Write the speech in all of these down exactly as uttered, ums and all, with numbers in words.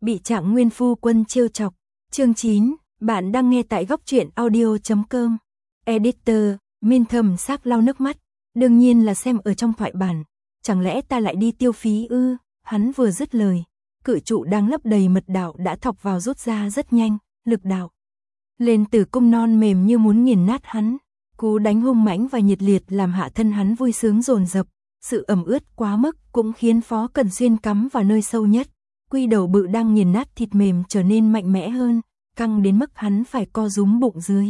Bị Trạng Nguyên phu quân trêu chọc. Chương chín, bạn đang nghe tại góc truyện audio chấm com. Editor, Min thầm xác lau nước mắt, đương nhiên là xem ở trong thoại bản. Chẳng lẽ ta lại đi tiêu phí ư? Hắn vừa dứt lời, cự trụ đang lấp đầy mật đạo đã thọc vào rút ra rất nhanh, lực đạo lên từ cung non mềm như muốn nghiền nát hắn. Cú đánh hung mãnh và nhiệt liệt làm hạ thân hắn vui sướng dồn dập, sự ẩm ướt quá mức cũng khiến Phó Cẩn Xuyên cắm vào nơi sâu nhất. Quy đầu bự đang nghiền nát thịt mềm trở nên mạnh mẽ hơn, căng đến mức hắn phải co rúm bụng dưới.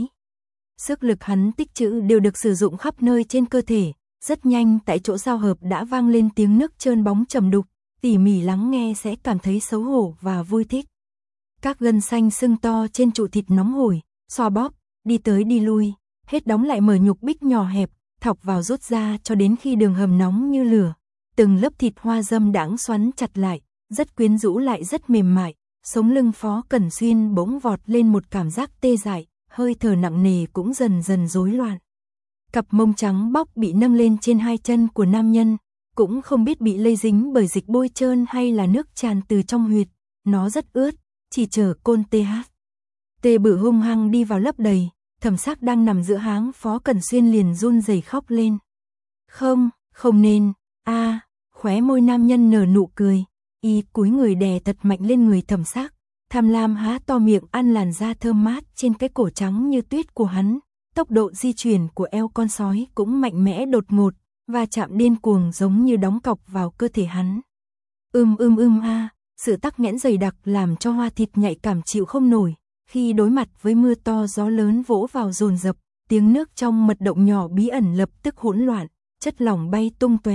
Sức lực hắn tích trữ đều được sử dụng khắp nơi trên cơ thể, rất nhanh tại chỗ giao hợp đã vang lên tiếng nước trơn bóng trầm đục, tỉ mỉ lắng nghe sẽ cảm thấy xấu hổ và vui thích. Các gân xanh sưng to trên trụ thịt nóng hổi, xoa bóp, đi tới đi lui, hết đóng lại mở nhục bích nhỏ hẹp, thọc vào rút ra cho đến khi đường hầm nóng như lửa. Từng lớp thịt hoa dâm đãng xoắn chặt lại, rất quyến rũ lại rất mềm mại, sống lưng Phó Cẩn Xuyên bỗng vọt lên một cảm giác tê dại, hơi thở nặng nề cũng dần dần rối loạn. Cặp mông trắng bóc bị nâng lên trên hai chân của nam nhân, cũng không biết bị lây dính bởi dịch bôi trơn hay là nước tràn từ trong huyệt, nó rất ướt, chỉ chờ côn tê hát. Tê bự hung hăng đi vào lấp đầy, Thẩm Sắc đang nằm giữa háng Phó Cẩn Xuyên liền run rẩy khóc lên. Không, không nên, a, khóe môi nam nhân nở nụ cười, y cúi người đè thật mạnh lên người Thẩm Sắc, tham lam há to miệng ăn làn da thơm mát trên cái cổ trắng như tuyết của hắn. Tốc độ di chuyển của eo con sói cũng mạnh mẽ đột ngột, và chạm điên cuồng giống như đóng cọc vào cơ thể hắn. Ưm ưm ưm a, sự tắc nghẽn dày đặc làm cho hoa thịt nhạy cảm chịu không nổi, khi đối mặt với mưa to gió lớn vỗ vào dồn dập, tiếng nước trong mật động nhỏ bí ẩn lập tức hỗn loạn, chất lỏng bay tung tóe.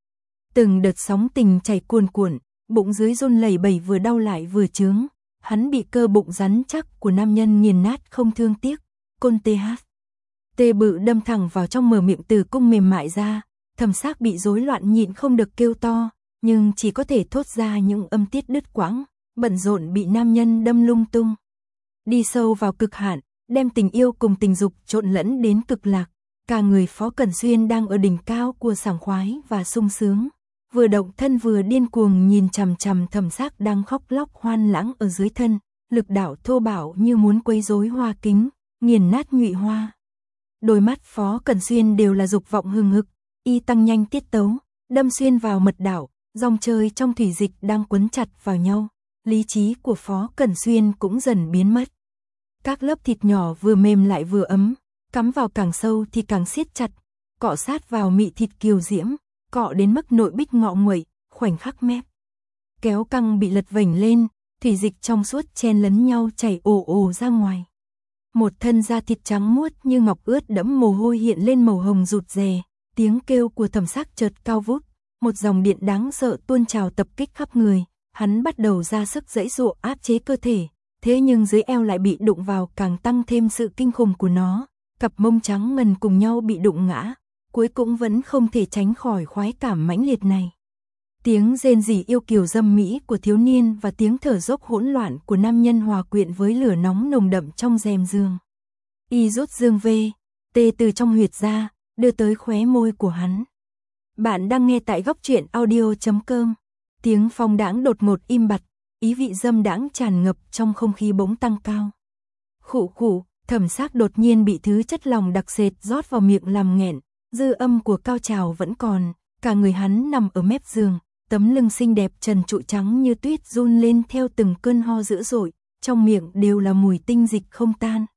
Từng đợt sóng tình chảy cuồn cuộn, bụng dưới run lẩy bẩy vừa đau lại vừa chướng, hắn bị cơ bụng rắn chắc của nam nhân nghiền nát không thương tiếc. Côn tê hát. Tê bự đâm thẳng vào trong mở miệng tử cung mềm mại ra, Thẩm Sắc bị rối loạn nhịn không được kêu to, nhưng chỉ có thể thốt ra những âm tiết đứt quãng, bận rộn bị nam nhân đâm lung tung. Đi sâu vào cực hạn, đem tình yêu cùng tình dục trộn lẫn đến cực lạc, cả người Phó Cẩn Xuyên đang ở đỉnh cao của sảng khoái và sung sướng, vừa động thân vừa điên cuồng nhìn chằm chằm Thẩm Sắc đang khóc lóc hoan lãng ở dưới thân, lực đạo thô bạo như muốn quấy rối hoa kính, nghiền nát nhụy hoa. Đôi mắt Phó Cẩn Xuyên đều là dục vọng hừng hực, y tăng nhanh tiết tấu, đâm xuyên vào mật đạo, dòng chơi trong thủy dịch đang quấn chặt vào nhau, lý trí của Phó Cẩn Xuyên cũng dần biến mất. Các lớp thịt nhỏ vừa mềm lại vừa ấm, cắm vào càng sâu thì càng siết chặt, cọ sát vào mị thịt kiều diễm, cọ đến mức nội bích ngọ nguậy, khoảnh khắc mép. Kéo căng bị lật vểnh lên, thủy dịch trong suốt chen lấn nhau chảy ồ ồ ra ngoài. Một thân da thịt trắng muốt như ngọc ướt đẫm mồ hôi hiện lên màu hồng rụt rè, tiếng kêu của Thẩm Sắc chợt cao vút, một dòng điện đáng sợ tuôn trào tập kích khắp người, hắn bắt đầu ra sức giãy giụa áp chế cơ thể, thế nhưng dưới eo lại bị đụng vào càng tăng thêm sự kinh khủng của nó, cặp mông trắng ngần cùng nhau bị đụng ngã, cuối cùng vẫn không thể tránh khỏi khoái cảm mãnh liệt này. Tiếng rên rỉ yêu kiều dâm mỹ của thiếu niên và tiếng thở dốc hỗn loạn của nam nhân hòa quyện với lửa nóng nồng đậm trong rèm giường. Y rút dương vê, tê từ trong huyệt ra, đưa tới khóe môi của hắn. Bạn đang nghe tại góc truyện audio chấm com. Tiếng phong đãng đột ngột im bặt, ý vị dâm đãng tràn ngập trong không khí bỗng tăng cao. Khụ khụ, Thẩm Sắc đột nhiên bị thứ chất lỏng đặc sệt rót vào miệng làm nghẹn, dư âm của cao trào vẫn còn, cả người hắn nằm ở mép giường. Tấm lưng xinh đẹp trần trụi trắng như tuyết run lên theo từng cơn ho dữ dội, trong miệng đều là mùi tinh dịch không tan.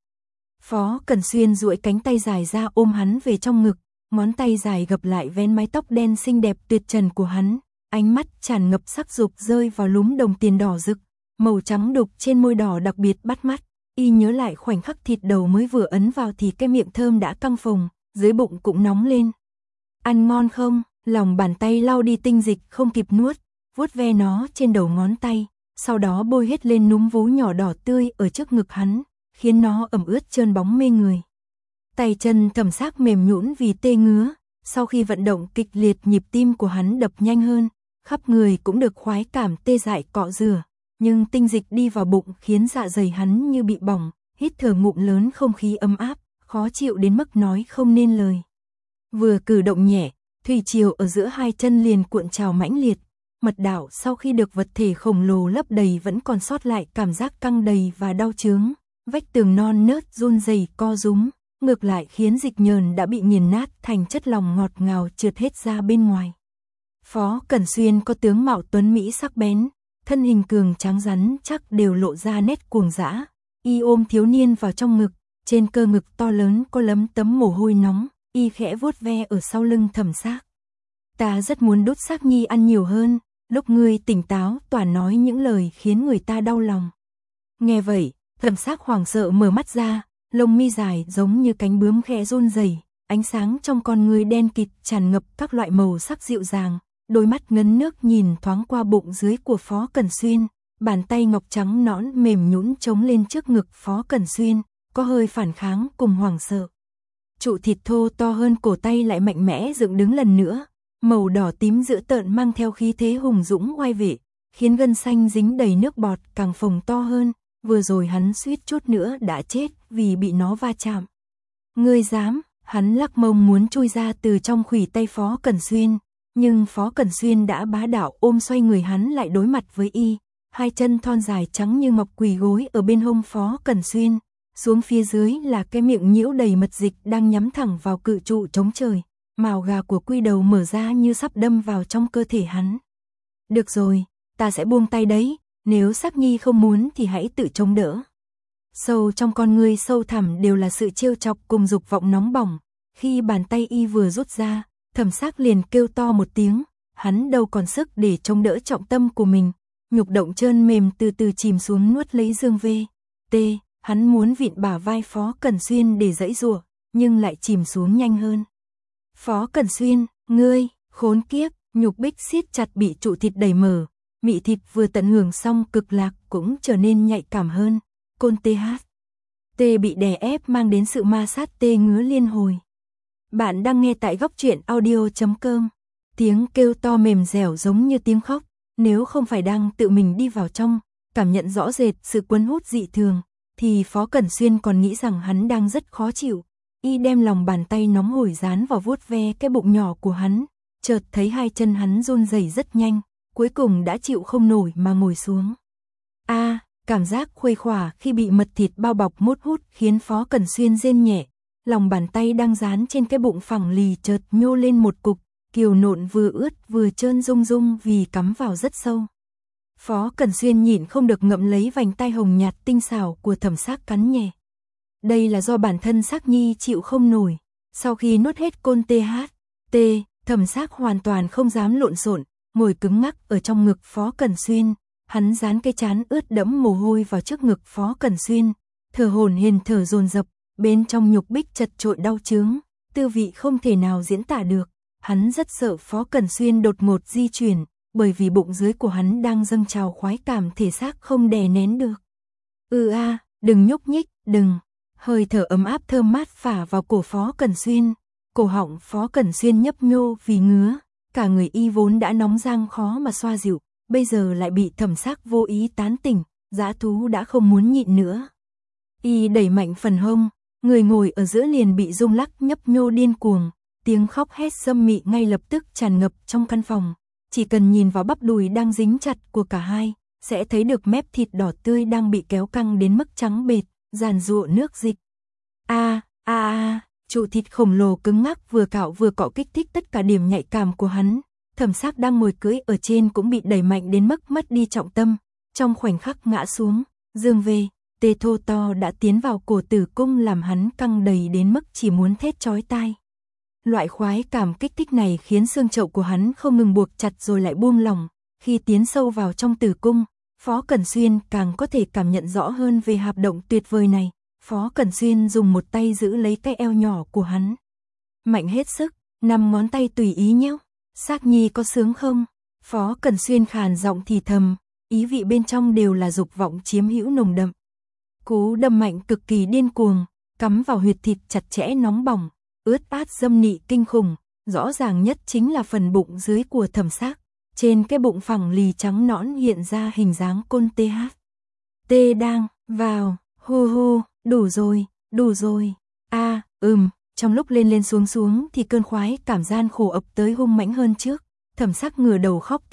Phó Cẩn Xuyên duỗi cánh tay dài ra ôm hắn về trong ngực, ngón tay dài gập lại vén mái tóc đen xinh đẹp tuyệt trần của hắn, ánh mắt tràn ngập sắc dục rơi vào lúm đồng tiền đỏ rực, màu trắng đục trên môi đỏ đặc biệt bắt mắt. Y nhớ lại khoảnh khắc thịt đầu mới vừa ấn vào thì cái miệng thơm đã căng phồng, dưới bụng cũng nóng lên. Ăn ngon không? Lòng bàn tay lau đi tinh dịch không kịp nuốt, vuốt ve nó trên đầu ngón tay, sau đó bôi hết lên núm vú nhỏ đỏ tươi ở trước ngực hắn, khiến nó ẩm ướt trơn bóng mê người. Tay chân Thẩm Sắc mềm nhũn vì tê ngứa, sau khi vận động kịch liệt nhịp tim của hắn đập nhanh hơn, khắp người cũng được khoái cảm tê dại cọ rửa, nhưng tinh dịch đi vào bụng khiến dạ dày hắn như bị bỏng, hít thở ngụm lớn không khí ấm áp, khó chịu đến mức nói không nên lời. Vừa cử động nhẹ, thủy triều ở giữa hai chân liền cuộn trào mãnh liệt, mật đạo sau khi được vật thể khổng lồ lấp đầy vẫn còn sót lại cảm giác căng đầy và đau chướng, vách tường non nớt run rẩy co rúm, ngược lại khiến dịch nhờn đã bị nghiền nát thành chất lỏng ngọt ngào trượt hết ra bên ngoài. Phó Cẩn Xuyên có tướng mạo tuấn mỹ sắc bén, thân hình cường tráng rắn chắc đều lộ ra nét cuồng dã, y ôm thiếu niên vào trong ngực, trên cơ ngực to lớn có lấm tấm mồ hôi nóng, y khẽ vuốt ve ở sau lưng Thẩm Xác. Ta rất muốn đút Xác Nhi ăn nhiều hơn, lúc ngươi tỉnh táo toàn nói những lời khiến người ta đau lòng. Nghe vậy, Thẩm Xác hoảng sợ mở mắt ra, lông mi dài giống như cánh bướm khẽ run rẩy, ánh sáng trong con ngươi đen kịt tràn ngập các loại màu sắc dịu dàng, đôi mắt ngấn nước nhìn thoáng qua bụng dưới của Phó Cẩn Xuyên, bàn tay ngọc trắng nõn mềm nhũn chống lên trước ngực Phó Cẩn Xuyên, có hơi phản kháng cùng hoảng sợ. Trụ thịt thô to hơn cổ tay lại mạnh mẽ dựng đứng lần nữa, màu đỏ tím dữ tợn mang theo khí thế hùng dũng oai vệ, khiến gân xanh dính đầy nước bọt càng phồng to hơn, vừa rồi hắn suýt chút nữa đã chết vì bị nó va chạm. Ngươi dám, hắn lắc mông muốn chui ra từ trong khuỷu tay Phó Cẩn Xuyên, nhưng Phó Cẩn Xuyên đã bá đạo ôm xoay người hắn lại đối mặt với y, hai chân thon dài trắng như ngọc quỳ gối ở bên hông Phó Cẩn Xuyên, xuống phía dưới là cái miệng nhiễu đầy mật dịch đang nhắm thẳng vào cự trụ chống trời, mào gà của quy đầu mở ra như sắp đâm vào trong cơ thể hắn. Được rồi, ta sẽ buông tay đấy, nếu Xác Nhi không muốn thì hãy tự chống đỡ. Sâu trong con ngươi sâu thẳm đều là sự trêu chọc cùng dục vọng nóng bỏng, khi bàn tay y vừa rút ra, Thẩm Xác liền kêu to một tiếng, hắn đâu còn sức để chống đỡ trọng tâm của mình, nhục động trơn mềm từ từ chìm xuống nuốt lấy Dương Vê. T, hắn muốn vịn bả vai Phó Cẩn Xuyên để giãy giụa, nhưng lại chìm xuống nhanh hơn. Phó Cẩn Xuyên, ngươi, khốn kiếp, nhục bích siết chặt bị trụ thịt đẩy mở, mị thịt vừa tận hưởng xong cực lạc cũng trở nên nhạy cảm hơn. Côn tê hát. T bị đè ép mang đến sự ma sát tê ngứa liên hồi. Bạn đang nghe tại góc truyện audio chấm com. Tiếng kêu to mềm dẻo giống như tiếng khóc, nếu không phải đang tự mình đi vào trong, cảm nhận rõ rệt sự cuốn hút dị thường, thì Phó Cẩn Xuyên còn nghĩ rằng hắn đang rất khó chịu. Y đem lòng bàn tay nóng hổi dán vào vuốt ve cái bụng nhỏ của hắn, chợt thấy hai chân hắn run rẩy rất nhanh, cuối cùng đã chịu không nổi mà ngồi xuống. A, à, cảm giác khuây khỏa khi bị mật thịt bao bọc mút hút khiến Phó Cẩn Xuyên rên nhẹ, lòng bàn tay đang dán trên cái bụng phẳng lì chợt nhô lên một cục, kiều nộn vừa ướt vừa trơn rung rung vì cắm vào rất sâu. Phó Cẩn Xuyên nhịn không được ngậm lấy vành tai hồng nhạt tinh xảo của Thẩm Xác cắn nhẹ. Đây là do bản thân Xác Nhi chịu không nổi. Sau khi nuốt hết côn tê hát, T, Thẩm Xác hoàn toàn không dám lộn xộn, ngồi cứng ngắc ở trong ngực Phó Cẩn Xuyên. Hắn dán cái trán ướt đẫm mồ hôi vào trước ngực Phó Cẩn Xuyên, thở hổn hển thở dồn dập, bên trong nhục bích chật trội đau chướng, tư vị không thể nào diễn tả được. Hắn rất sợ Phó Cẩn Xuyên đột ngột di chuyển, bởi vì bụng dưới của hắn đang dâng trào khoái cảm thể xác không đè nén được. Ừ a, à, đừng nhúc nhích, đừng. Hơi thở ấm áp thơm mát phả vào cổ Phó Cẩn Xuyên, cổ họng Phó Cẩn Xuyên nhấp nhô vì ngứa, cả người y vốn đã nóng rang khó mà xoa dịu, bây giờ lại bị Thẩm Xác vô ý tán tỉnh, dã thú đã không muốn nhịn nữa. Y đẩy mạnh phần hông, người ngồi ở giữa liền bị rung lắc nhấp nhô điên cuồng, tiếng khóc hét xâm mị ngay lập tức tràn ngập trong căn phòng. Chỉ cần nhìn vào bắp đùi đang dính chặt của cả hai, sẽ thấy được mép thịt đỏ tươi đang bị kéo căng đến mức trắng bệt, giàn giụa nước dịch. A, a a, trụ thịt khổng lồ cứng ngắc vừa cạo vừa cọ kích thích tất cả điểm nhạy cảm của hắn. Thẩm Xác đang ngồi cưỡi ở trên cũng bị đẩy mạnh đến mức mất đi trọng tâm, trong khoảnh khắc ngã xuống, Dương Vê, tê thô to đã tiến vào cổ tử cung làm hắn căng đầy đến mức chỉ muốn thét chói tai. Loại khoái cảm kích thích này khiến xương chậu của hắn không ngừng buộc chặt rồi lại buông lỏng, khi tiến sâu vào trong tử cung, Phó Cẩn Xuyên càng có thể cảm nhận rõ hơn về hoạt động tuyệt vời này. Phó Cẩn Xuyên dùng một tay giữ lấy cái eo nhỏ của hắn, mạnh hết sức, năm ngón tay tùy ý nhéo. Xác Nhi có sướng không? Phó Cẩn Xuyên khàn giọng thì thầm, ý vị bên trong đều là dục vọng chiếm hữu nồng đậm. Cú đâm mạnh cực kỳ điên cuồng, cắm vào huyệt thịt chặt chẽ nóng bỏng, ướt át dâm nị kinh khủng, rõ ràng nhất chính là phần bụng dưới của Thẩm Xác. Trên cái bụng phẳng lì trắng nõn hiện ra hình dáng côn tê hát. Tê đang, vào, hô hô, đủ rồi, đủ rồi. A, à, ừm, trong lúc lên lên xuống xuống thì cơn khoái cảm gian khổ ập tới hung mãnh hơn trước. Thẩm Xác ngửa đầu khóc thét,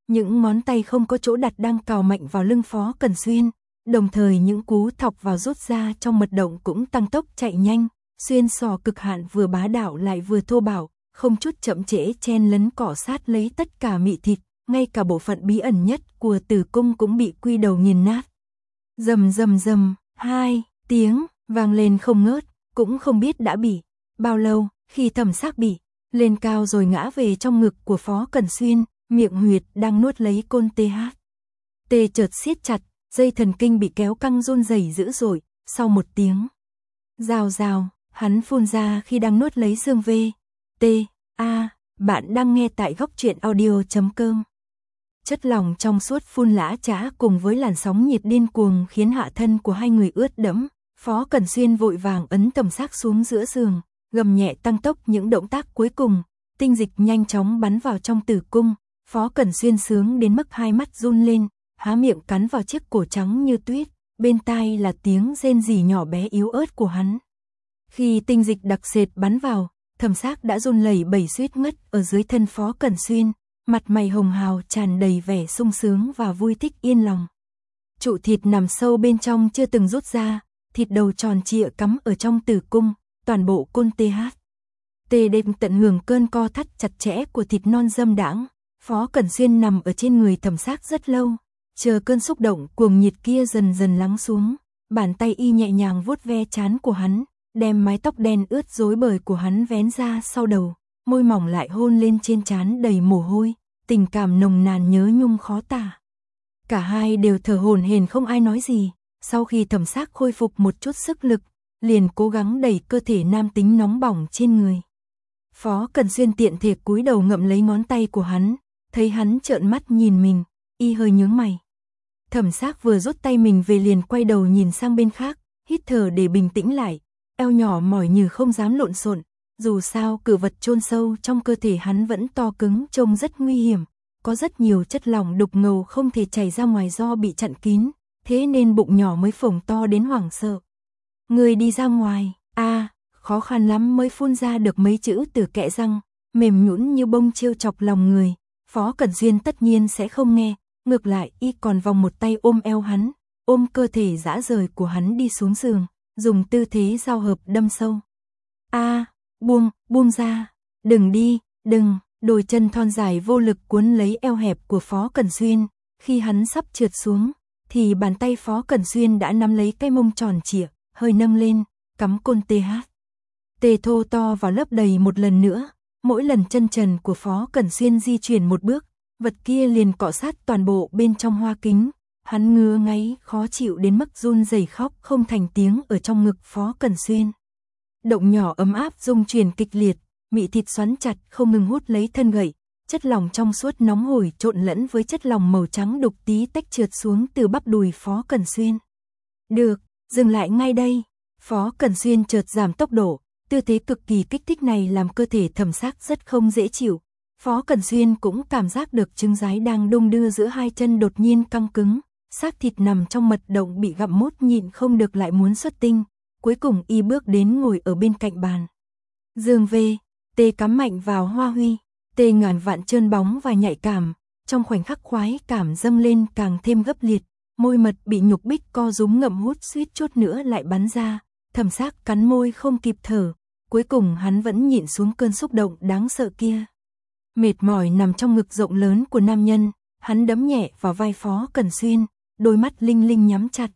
những ngón tay không có chỗ đặt đang cào mạnh vào lưng Phó Cẩn Xuyên, đồng thời những cú thọc vào rút ra trong mật động cũng tăng tốc chạy nhanh, xuyên sò cực hạn vừa bá đạo lại vừa thô bạo, không chút chậm trễ chen lấn cọ sát lấy tất cả mị thịt, ngay cả bộ phận bí ẩn nhất của tử cung cũng bị quy đầu nghiền nát. Rầm rầm rầm, hai tiếng vang lên không ngớt, cũng không biết đã bị bao lâu, khi Thẩm Sắc bị lên cao rồi ngã về trong ngực của Phó Cẩn Xuyên, miệng huyệt đang nuốt lấy côn tê hát. Tê chợt siết chặt, dây thần kinh bị kéo căng run rẩy dữ dội, sau một tiếng rào rào, hắn phun ra khi đang nuốt lấy xương V. T. A. Bạn đang nghe tại góc truyện audio chấm com. Chất lỏng trong suốt phun lã chã cùng với làn sóng nhiệt điên cuồng khiến hạ thân của hai người ướt đẫm. Phó Cẩn Xuyên vội vàng ấn Thẩm Sắc xuống giữa giường, gầm nhẹ tăng tốc những động tác cuối cùng, tinh dịch nhanh chóng bắn vào trong tử cung. Phó Cẩn Xuyên sướng đến mức hai mắt run lên, há miệng cắn vào chiếc cổ trắng như tuyết, bên tai là tiếng rên rỉ nhỏ bé yếu ớt của hắn. Khi tinh dịch đặc sệt bắn vào, Thẩm Sắc đã run lẩy bẩy suýt ngất ở dưới thân Phó Cẩn Xuyên, mặt mày hồng hào tràn đầy vẻ sung sướng và vui thích yên lòng. Trụ thịt nằm sâu bên trong chưa từng rút ra, thịt đầu tròn trịa cắm ở trong tử cung, toàn bộ côn tê hát. Tê đêm tận hưởng cơn co thắt chặt chẽ của thịt non dâm đãng. Phó Cẩn Xuyên nằm ở trên người Thẩm Sắc rất lâu, chờ cơn xúc động cuồng nhiệt kia dần dần lắng xuống, bàn tay y nhẹ nhàng vuốt ve trán của hắn, đem mái tóc đen ướt rối bời của hắn vén ra sau đầu, môi mỏng lại hôn lên trên trán đầy mồ hôi, tình cảm nồng nàn nhớ nhung khó tả. Cả hai đều thở hổn hển không ai nói gì, sau khi Thẩm Sắc khôi phục một chút sức lực, liền cố gắng đẩy cơ thể nam tính nóng bỏng trên người. Phó Cẩn Xuyên tiện thể cúi đầu ngậm lấy ngón tay của hắn, thấy hắn trợn mắt nhìn mình, y hơi nhướng mày. Thẩm Sắc vừa rút tay mình về liền quay đầu nhìn sang bên khác, hít thở để bình tĩnh lại, eo nhỏ mỏi như không dám lộn xộn, dù sao cự vật chôn sâu trong cơ thể hắn vẫn to cứng trông rất nguy hiểm, có rất nhiều chất lỏng đục ngầu không thể chảy ra ngoài do bị chặn kín, thế nên bụng nhỏ mới phồng to đến hoảng sợ. Người đi ra ngoài, a à, khó khăn lắm mới phun ra được mấy chữ từ kẽ răng, mềm nhũn như bông trêu chọc lòng người. Phó Cẩn Xuyên tất nhiên sẽ không nghe, ngược lại y còn vòng một tay ôm eo hắn, ôm cơ thể rã rời của hắn đi xuống giường, dùng tư thế giao hợp đâm sâu. A, à, buông, buông ra, đừng đi, đừng, đôi chân thon dài vô lực cuốn lấy eo hẹp của Phó Cẩn Xuyên, khi hắn sắp trượt xuống, thì bàn tay Phó Cẩn Xuyên đã nắm lấy cái mông tròn trịa, hơi nâng lên, cắm côn tê hát. Tê thô to vào lấp đầy một lần nữa. Mỗi lần chân trần của Phó Cẩn Xuyên di chuyển một bước, vật kia liền cọ sát toàn bộ bên trong hoa kính. Hắn ngứa ngáy, khó chịu đến mức run rẩy khóc không thành tiếng ở trong ngực Phó Cẩn Xuyên. Động nhỏ ấm áp rung chuyển kịch liệt, mị thịt xoắn chặt không ngừng hút lấy thân gậy, chất lỏng trong suốt nóng hổi trộn lẫn với chất lỏng màu trắng đục tí tách trượt xuống từ bắp đùi Phó Cẩn Xuyên. Được, dừng lại ngay đây. Phó Cẩn Xuyên chợt giảm tốc độ. Tư thế cực kỳ kích thích này làm cơ thể Thẩm Sắc rất không dễ chịu. Phó Cẩn Xuyên cũng cảm giác được trứng rái đang đung đưa giữa hai chân đột nhiên căng cứng, xác thịt nằm trong mật động bị gặm mút nhịn không được lại muốn xuất tinh. Cuối cùng y bước đến ngồi ở bên cạnh bàn. Giường về, tê cắm mạnh vào hoa huy, tê ngàn vạn trơn bóng và nhạy cảm, trong khoảnh khắc khoái cảm dâng lên càng thêm gấp liệt, môi mật bị nhục bích co rúm ngậm hút suýt chút nữa lại bắn ra. Thẩm Sắc cắn môi không kịp thở, cuối cùng hắn vẫn nhịn xuống cơn xúc động đáng sợ kia. Mệt mỏi nằm trong ngực rộng lớn của nam nhân, hắn đấm nhẹ vào vai Phó Cẩn Xuyên, đôi mắt linh linh nhắm chặt.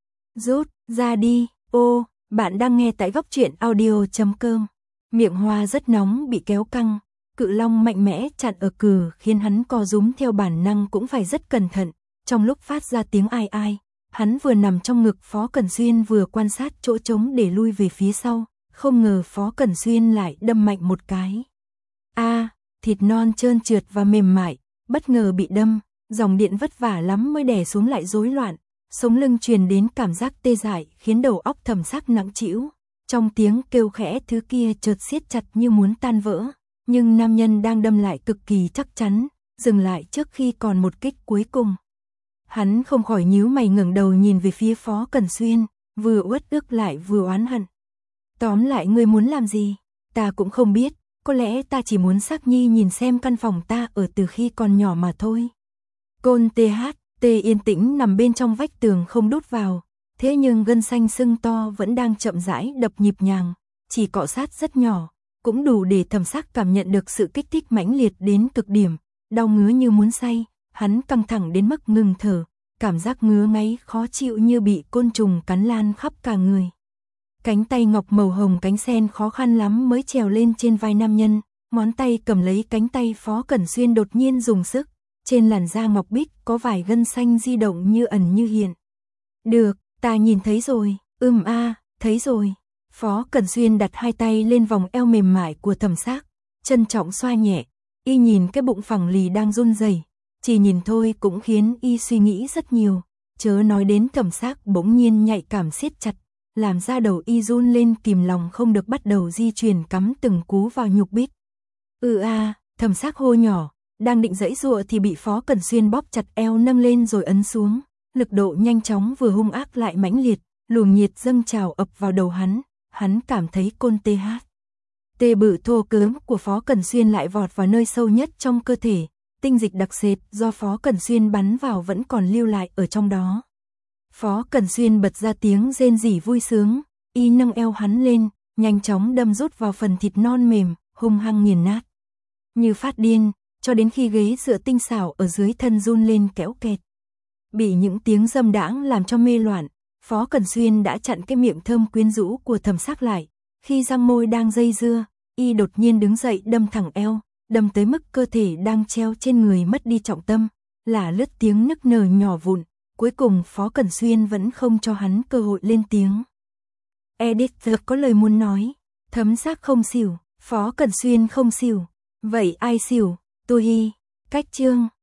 Rút ra đi, ô, bạn đang nghe tại góc truyện audio chấm com. Miệng hoa rất nóng bị kéo căng, cự long mạnh mẽ chặn ở cừ khiến hắn co rúm theo bản năng cũng phải rất cẩn thận, trong lúc phát ra tiếng ai ai. Hắn vừa nằm trong ngực Phó Cẩn Xuyên vừa quan sát chỗ trống để lui về phía sau, không ngờ Phó Cẩn Xuyên lại đâm mạnh một cái. A, à, thịt non trơn trượt và mềm mại, bất ngờ bị đâm, dòng điện vất vả lắm mới đè xuống lại rối loạn, sống lưng truyền đến cảm giác tê dại khiến đầu óc Thẩm Sắc nặng trĩu. Trong tiếng kêu khẽ thứ kia chợt siết chặt như muốn tan vỡ, nhưng nam nhân đang đâm lại cực kỳ chắc chắn, dừng lại trước khi còn một kích cuối cùng. Hắn không khỏi nhíu mày ngẩng đầu nhìn về phía Phó Cẩn Xuyên, vừa uất ức lại vừa oán hận. Tóm lại ngươi muốn làm gì? Ta cũng không biết, có lẽ ta chỉ muốn Sắc Nhi nhìn xem căn phòng ta ở từ khi còn nhỏ mà thôi. Côn tê hát tê yên tĩnh nằm bên trong vách tường không đút vào, thế nhưng gân xanh sưng to vẫn đang chậm rãi đập nhịp nhàng, chỉ cọ sát rất nhỏ, cũng đủ để Thẩm Sắc cảm nhận được sự kích thích mãnh liệt đến cực điểm, đau ngứa như muốn say, hắn căng thẳng đến mức ngừng thở, cảm giác ngứa ngáy khó chịu như bị côn trùng cắn lan khắp cả người. Cánh tay ngọc màu hồng cánh sen khó khăn lắm mới trèo lên trên vai nam nhân, ngón tay cầm lấy cánh tay Phó Cẩn Xuyên đột nhiên dùng sức, trên làn da ngọc bích có vài gân xanh di động như ẩn như hiện. Được, ta nhìn thấy rồi, ưm a, thấy rồi. Phó Cẩn Xuyên đặt hai tay lên vòng eo mềm mại của Thẩm Sắc, trân trọng xoa nhẹ, y nhìn cái bụng phẳng lì đang run rẩy, chỉ nhìn thôi cũng khiến y suy nghĩ rất nhiều, chớ nói đến Thẩm Sắc bỗng nhiên nhạy cảm siết chặt, làm da đầu y run lên kìm lòng không được bắt đầu di chuyển cắm từng cú vào nhục bít. Ừ a, Thẩm Sắc hô nhỏ, đang định giãy giụa thì bị Phó Cẩn Xuyên bóp chặt eo nâng lên rồi ấn xuống, lực độ nhanh chóng vừa hung ác lại mãnh liệt, luồng nhiệt dâng trào ập vào đầu hắn, hắn cảm thấy côn tê hát. Tê bự thô cứng của Phó Cẩn Xuyên lại vọt vào nơi sâu nhất trong cơ thể, tinh dịch đặc sệt do Phó Cẩn Xuyên bắn vào vẫn còn lưu lại ở trong đó. Phó Cẩn Xuyên bật ra tiếng rên rỉ vui sướng, y nâng eo hắn lên, nhanh chóng đâm rút vào phần thịt non mềm, hung hăng nghiền nát. Như phát điên, cho đến khi ghế dựa tinh xảo ở dưới thân run lên kéo kẹt. Bị những tiếng dâm đãng làm cho mê loạn, Phó Cẩn Xuyên đã chặn cái miệng thơm quyến rũ của Thẩm Sắc lại, khi răng môi đang dây dưa, y đột nhiên đứng dậy đâm thẳng eo, đâm tới mức cơ thể đang treo trên người mất đi trọng tâm, là lướt tiếng nức nở nhỏ vụn, cuối cùng Phó Cẩn Xuyên vẫn không cho hắn cơ hội lên tiếng. Editor có lời muốn nói, Thẩm Sắc không xỉu, Phó Cẩn Xuyên không xỉu, vậy ai xỉu? Tô Hi, cách chương